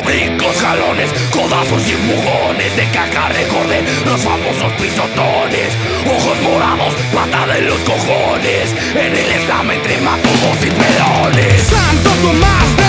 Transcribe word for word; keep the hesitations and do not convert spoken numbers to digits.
Ricos jalones, codazos y empujones, de caja recordé los famosos pisotones. Ojos morados, patada en los cojones, en el slam entre matojos y pelones. Santo Tomás de